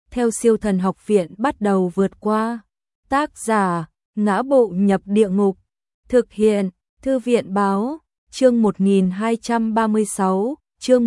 theo Siêu Thần Học Viện bắt đầu vượt qua. Tác giả: Ngã Bộ Nhập Địa Ngục. Thực hiện: Thư viện báo. Chương 1236, chương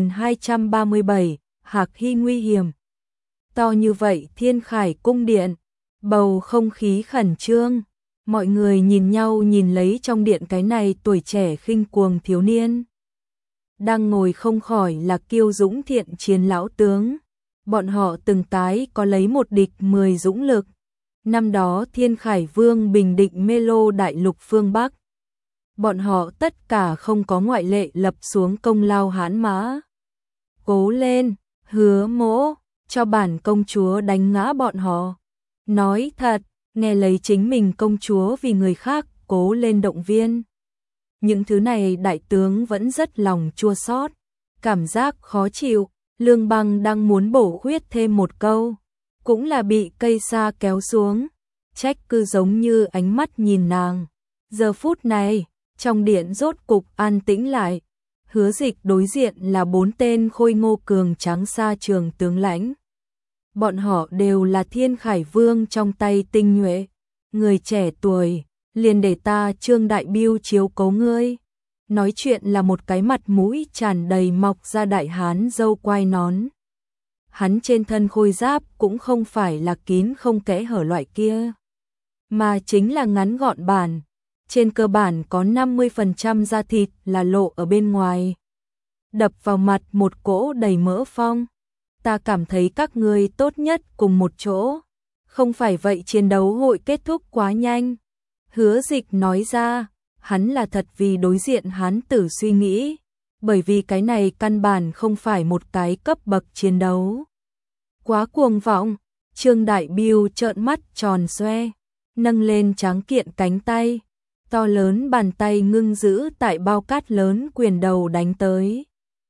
1237, Hạc Hy nguy hiểm. To như vậy Thiên Khải cung điện, bầu không khí khẩn trương, mọi người nhìn nhau nhìn lấy trong điện cái này tuổi trẻ khinh cuồng thiếu niên. Đang ngồi không khỏi là kiêu dũng thiện chiến lão tướng, bọn họ từng cái có lấy một địch 10 dũng lực. Năm đó Thiên Khải Vương bình định Mê Lô đại lục phương Bắc. Bọn họ tất cả không có ngoại lệ lập xuống công lao hãn mã. Cố lên, Hứa Mỗ, cho bản công chúa đánh ngã bọn họ. Nói thật, nghe lấy chính mình công chúa vì người khác cố lên động viên. Những thứ này đại tướng vẫn rất lòng chua xót, cảm giác khó chịu. Lương Băng đang muốn bổ khuyết thêm một câu, cũng là bị cây sa kéo xuống. Trách cứ giống như ánh mắt nhìn nàng. Giờ phút này, trong điện rốt cục an tĩnh lại. Hứa Dịch đối diện là 4 tên khôi ngô cường tráng xa trường tướng lãnh. Bọn họ đều là Thiên Khải Vương trong tay tinh nhuệ. Người trẻ tuổi, liền để ta Trương Đại Biêu chiếu cố ngươi. Nói chuyện là một cái mặt mũi tràn đầy mọc ra đại hán râu quai nón. Hắn trên thân khôi giáp cũng không phải là kín không kẽ hở loại kia, mà chính là ngắn gọn bản. Trên cơ bản có 50% da thịt là lộ ở bên ngoài. Đập vào mặt một cỗ đầy mỡ phong. Ta cảm thấy các ngươi tốt nhất cùng một chỗ. Không phải vậy chiến đấu hội kết thúc quá nhanh. Hứa Dịch nói ra, hắn là thật vì đối diện hán tử suy nghĩ. Bởi vì cái này căn bản không phải một cái cấp bậc chiến đấu. Quá cuồng vọng, Trương Đại Biêu trợn mắt tròn xoe, nâng lên tráng kiện cánh tay. To lớn bàn tay ngưng giữ tại bao cát lớn quyền đầu đánh tới.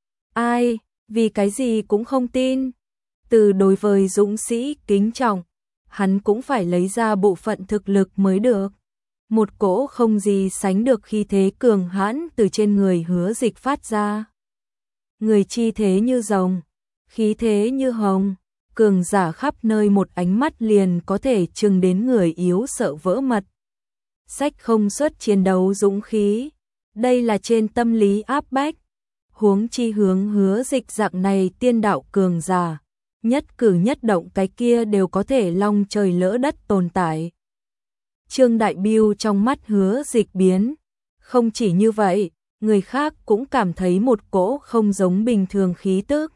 Ai, vì cái gì cũng không tin. Từ đối với dũng sĩ kính trọng, hắn cũng phải lấy ra bộ phận thực lực mới được. Một cỗ không gì sánh được khí thế cường hãn từ trên người Hứa Dịch phát ra. Người chi thế như rồng, khí thế như hồng, cường giả khắp nơi một ánh mắt liền có thể trừng đến người yếu sợ vỡ mật. Sách không xuất chiến đấu dũng khí, đây là trên tâm lý áp bách. Huống chi hướng Hứa Dịch dạng này tiên đạo cường giả, nhất cử nhất động cái kia đều có thể long trời lỡ đất tồn tại. Trương Đại Biêu trong mắt Hứa Dịch biến. Không chỉ như vậy, người khác cũng cảm thấy một cỗ không giống bình thường khí tức.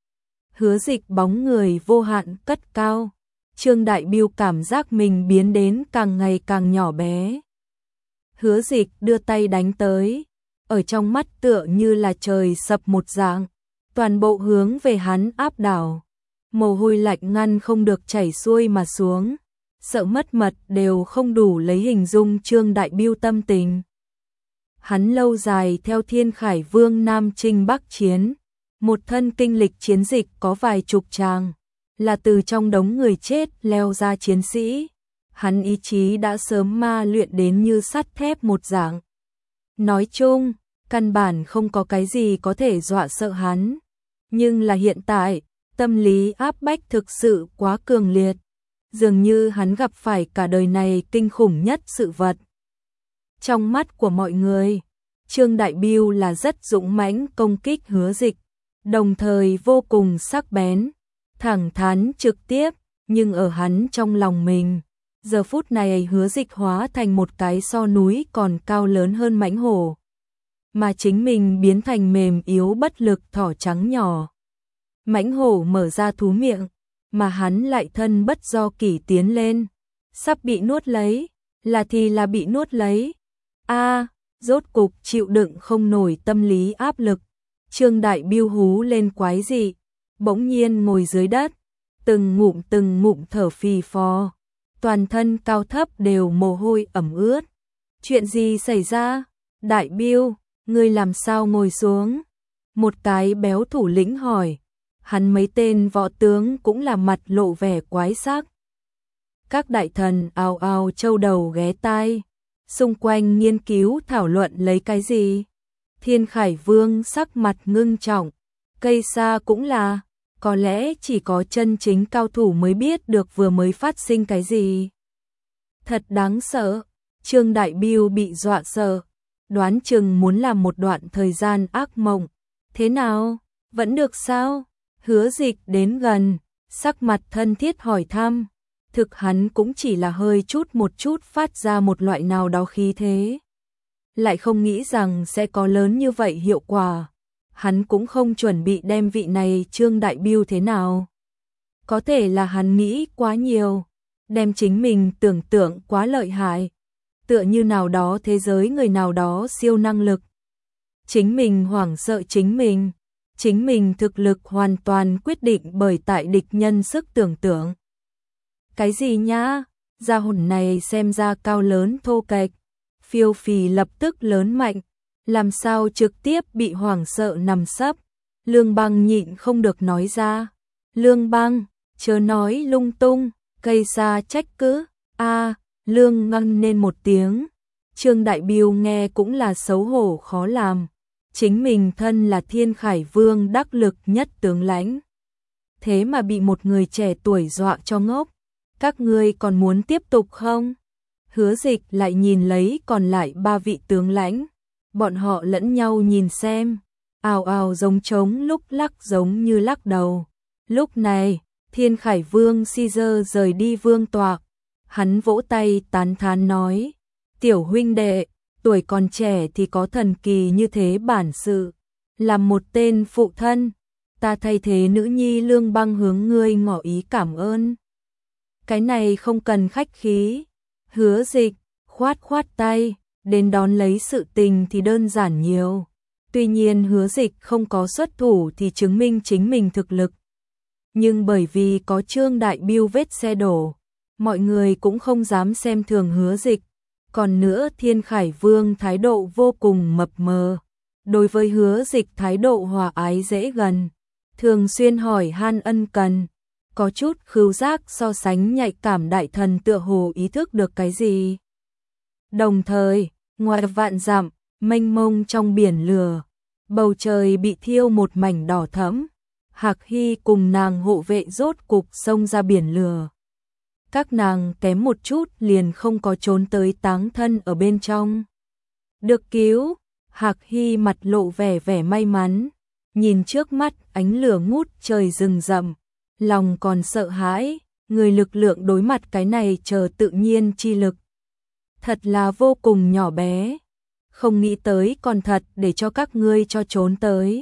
Hứa Dịch bóng người vô hạn cất cao. Trương Đại Biêu cảm giác mình biến đến càng ngày càng nhỏ bé. Hứa Dịch đưa tay đánh tới, ở trong mắt tựa như là trời sập một dạng, toàn bộ hướng về hắn áp đảo. Mồ hôi lạnh ngăn không được chảy xuôi mà xuống, sợ mất mật đều không đủ lấy hình dung Trương Đại Biêu tâm tình. Hắn lâu dài theo Thiên Khải Vương Nam Chinh Bắc chiến, một thân kinh lịch chiến dịch có vài chục tràng, là từ trong đống người chết leo ra chiến sĩ. Hắn ý chí đã sớm ma luyện đến như sắt thép một dạng. Nói chung, căn bản không có cái gì có thể dọa sợ hắn. Nhưng là hiện tại, tâm lý áp bách thực sự quá cường liệt. Dường như hắn gặp phải cả đời này kinh khủng nhất sự vật. Trong mắt của mọi người, Trương Đại Biêu là rất dũng mãnh công kích Hứa Dịch, đồng thời vô cùng sắc bén, thẳng thắn trực tiếp, nhưng ở hắn trong lòng mình, giờ phút này Hứa Dịch hóa thành một cái so núi còn cao lớn hơn mãnh hổ, mà chính mình biến thành mềm yếu bất lực thỏ trắng nhỏ. Mãnh hổ mở ra thú miệng, mà hắn lại thân bất do kỷ tiến lên, sắp bị nuốt lấy, là thì là bị nuốt lấy. Rốt cục chịu đựng không nổi tâm lý áp lực, Trương Đại Biêu hú lên quái dị, bỗng nhiên ngồi dưới đất, từng ngụm thở phì phò, toàn thân cao thấp đều mồ hôi ẩm ướt. Chuyện gì xảy ra? Đại Biêu, ngươi làm sao ngồi xuống? Một cái béo thủ lĩnh hỏi. Hắn mấy tên võ tướng cũng là mặt lộ vẻ quái sắc. Các đại thần ào ào châu đầu ghé tai, xung quanh nghiên cứu thảo luận lấy cái gì. Thiên Khải Vương sắc mặt ngưng trọng, cây sa cũng là, có lẽ chỉ có chân chính cao thủ mới biết được vừa mới phát sinh cái gì. Thật đáng sợ, Trương Đại Biêu bị dọa sợ, đoán chừng muốn làm một đoạn thời gian ác mộng. Thế nào, vẫn được sao? Hứa Dịch đến gần, sắc mặt thân thiết hỏi thăm. Thực hắn cũng chỉ là hơi một chút phát ra một loại nào đó khí thế. Lại không nghĩ rằng sẽ có lớn như vậy hiệu quả. Hắn cũng không chuẩn bị đem vị này Trương Đại Biêu thế nào. Có thể là hắn nghĩ quá nhiều, đem chính mình tưởng tượng quá lợi hại, tựa như nào đó thế giới người nào đó siêu năng lực. Chính mình hoảng sợ chính mình thực lực hoàn toàn quyết định bởi tại địch nhân sức tưởng tượng. Cái gì nhá, gia hồn này xem ra cao lớn thô kệch, phiêu phì lập tức lớn mạnh, làm sao trực tiếp bị hoảng sợ nằm sấp. Lương Băng nhịn không được nói ra. Lương Băng, chớ nói lung tung, cây xa trách cứ. Lương ngăn nên một tiếng. Trương Đại Biêu nghe cũng là xấu hổ khó làm. Chính mình thân là Thiên Khải Vương đắc lực nhất tướng lãnh. Thế mà bị một người trẻ tuổi dọa cho ngốc. Các ngươi còn muốn tiếp tục không? Hứa Dịch lại nhìn lấy còn lại 3 vị tướng lãnh. Bọn họ lẫn nhau nhìn xem. Ào ào giống trống lúc lắc giống như lắc đầu. Lúc này, Thiên Khải Vương Caesar rời đi vương tọa. Hắn vỗ tay tán thán nói. Tiểu huynh đệ, tuổi còn trẻ thì có thần kỳ như thế bản sự. Làm một tên phụ thân, ta thay thế nữ nhi Lương Băng hướng ngươi ngỏ ý cảm ơn. Cái này không cần khách khí. Hứa Dịch khoát tay, đến đón lấy sự tình thì đơn giản nhiều. Tuy nhiên Hứa Dịch không có xuất thủ thì chứng minh chính mình thực lực. Nhưng bởi vì có Trương Đại Biêu vết xe đổ, mọi người cũng không dám xem thường Hứa Dịch. Còn nữa Thiên Khải Vương thái độ vô cùng mập mờ. Đối với Hứa Dịch thái độ hòa ái dễ gần, thường xuyên hỏi han ân cần. Có chút khứu giác so sánh nhạy cảm đại thần tựa hồ ý thức được cái gì. Đồng thời, ngoài vạn dặm, mênh mông trong biển lửa, bầu trời bị thiêu một mảnh đỏ thẫm. Hạc Hy cùng nàng hộ vệ rốt cục xông ra biển lửa. Các nàng kém một chút liền không có trốn tới táng thân ở bên trong. Được cứu, Hạc Hy mặt lộ vẻ may mắn, nhìn trước mắt ánh lửa ngút trời rừng rậm, lòng còn sợ hãi, người lực lượng đối mặt cái này chờ tự nhiên chi lực. Thật là vô cùng nhỏ bé, không nghĩ tới còn thật để cho các ngươi cho trốn tới.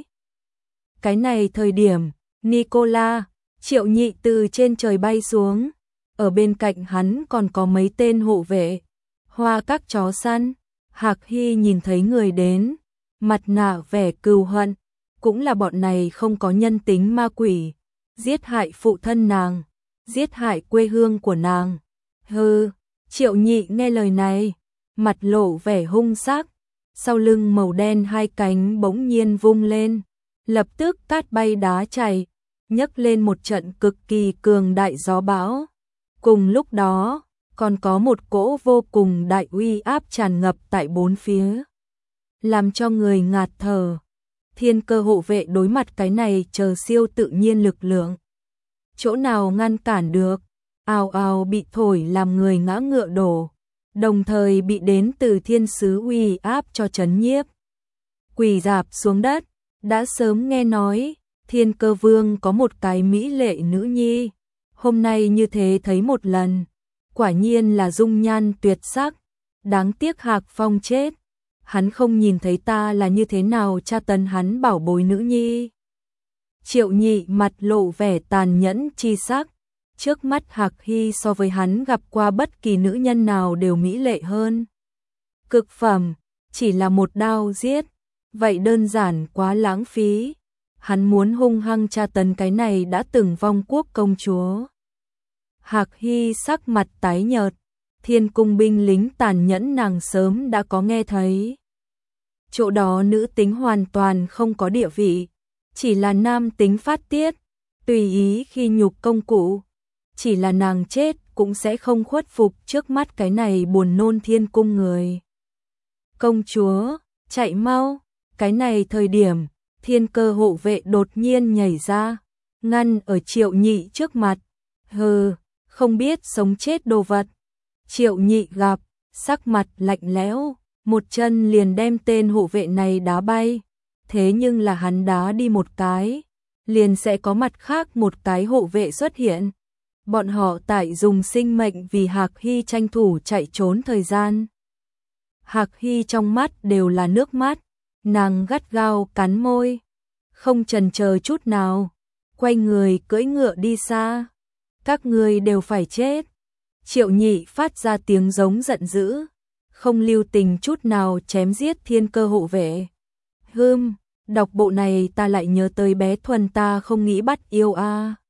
Cái này thời điểm, Nicola, Triệu Nhị từ trên trời bay xuống, ở bên cạnh hắn còn có mấy tên hộ vệ, Hoa các chó săn. Hạc Hy nhìn thấy người đến, mặt nạ vẻ cừu hận, cũng là bọn này không có nhân tính ma quỷ, giết hại phụ thân nàng, giết hại quê hương của nàng. Hừ, Triệu Nhị nghe lời này, mặt lộ vẻ hung sắc, sau lưng màu đen hai cánh bỗng nhiên vung lên, lập tức cát bay đá chảy, nhấc lên một trận cực kỳ cường đại gió bão. Cùng lúc đó, còn có một cỗ vô cùng đại uy áp tràn ngập tại bốn phía, làm cho người ngạt thở. Thiên Cơ hộ vệ đối mặt cái này chờ siêu tự nhiên lực lượng, chỗ nào ngăn cản được, ào ào bị thổi làm người ngã ngựa đổ, đồng thời bị đến từ thiên sứ uy áp cho chấn nhiếp. Quỳ rạp xuống đất, đã sớm nghe nói, Thiên Cơ Vương có một cái mỹ lệ nữ nhi, hôm nay như thế thấy một lần, quả nhiên là dung nhan tuyệt sắc, đáng tiếc Hạc Phong chết, hắn không nhìn thấy ta là như thế nào tra tấn hắn bảo bối nữ nhi. Triệu Nhị mặt lộ vẻ tàn nhẫn chi sắc, trước mắt Hạc Hy so với hắn gặp qua bất kỳ nữ nhân nào đều mỹ lệ hơn. Cực phẩm, chỉ là một đao giết, vậy đơn giản quá lãng phí. Hắn muốn hung hăng tra tấn cái này đã từng vong quốc công chúa. Hạc Hy sắc mặt tái nhợt, Thiên cung binh lính tàn nhẫn nàng sớm đã có nghe thấy. Chỗ đó nữ tính hoàn toàn không có địa vị, chỉ là nam tính phát tiết, tùy ý khi nhục công cụ. Chỉ là nàng chết cũng sẽ không khuất phục trước mắt cái này buồn nôn thiên cung người. Công chúa, chạy mau, cái này thời điểm, Thiên Cơ hộ vệ đột nhiên nhảy ra, ngăn ở Triệu Nhị trước mặt. Hừ, không biết sống chết đồ vật. Triệu Nhị gặp, sắc mặt lạnh lẽo, một chân liền đem tên hộ vệ này đá bay. Thế nhưng là hắn đá đi một cái, liền sẽ có mặt khác một cái hộ vệ xuất hiện. Bọn họ tại dùng sinh mệnh vì Hạc Hy tranh thủ chạy trốn thời gian. Hạc Hy trong mắt đều là nước mắt, nàng gắt gao cắn môi, không chần chờ chút nào, quay người cưỡi ngựa đi xa. Các ngươi đều phải chết. Triệu Nhị phát ra tiếng giống giận dữ, không lưu tình chút nào chém giết Thiên Cơ hộ vệ. Đọc bộ này ta lại nhớ tới bé Thuần ta không nghĩ bắt yêu a.